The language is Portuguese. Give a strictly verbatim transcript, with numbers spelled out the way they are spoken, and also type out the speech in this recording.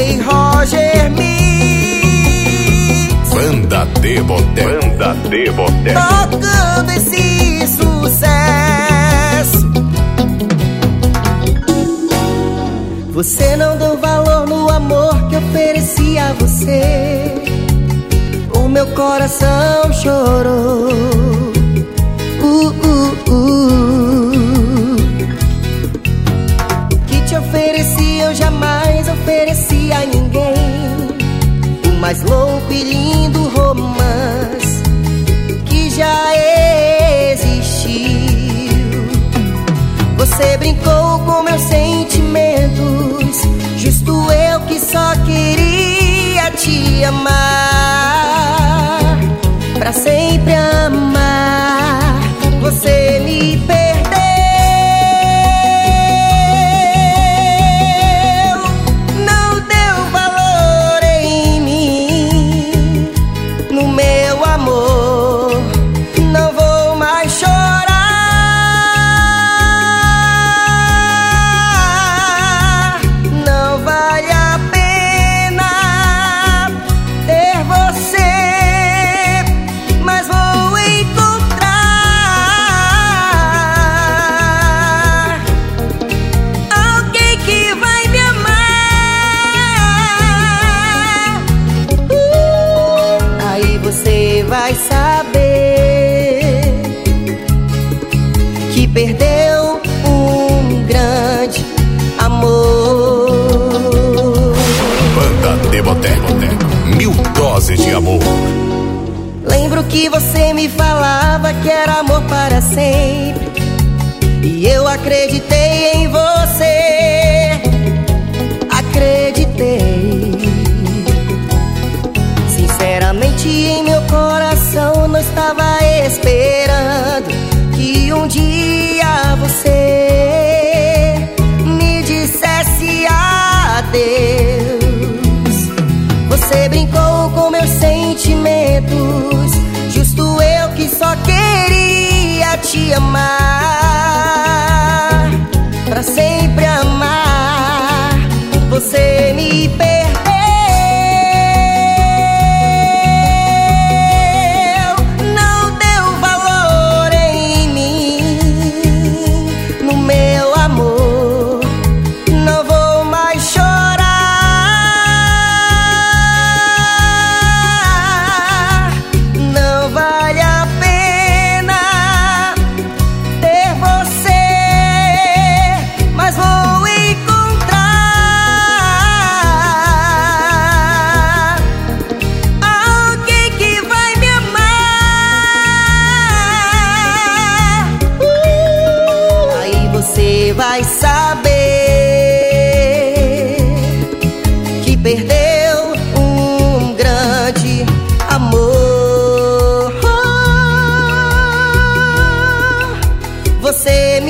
D J Roger Mix. Banda de Boteco. Banda de Boteco. Tocando esse sucesso. Você não deu valor no amor que ofereci a você. O meu coração chorou. Uh, uh, uh. Que te ofereci eu jamais ofereci a ninguém. O mais louco e lindo romance que já existiu. Você brincou com meus sentimentos, justo eu que só queria te amar, pra sempre amar. Você me perdeu, não deu valor em mim, no meu amor. Não vou mais chorar, não vale a pena ter você, mas vou encontrar alguém que vai me amar. uh, Aí você vai saber que perdeu um grande amor. Banda de Boteco. Mil doses de amor. Lembro que você me falava que era amor para sempre, e eu acreditei em você. Acreditei. Sinceramente, em meu coração não estava esperando que um dia você me dissesse adeus. Você brincou com meus sentimentos, justo eu que só queria te amar, pra sempre amar. Você me perdeu, não deu valor em mim, no meu amor. Não vou mais chorar, não vale a pena ter você, mas vou encontrar alguém que vai me amar. uh, Aí você vai saber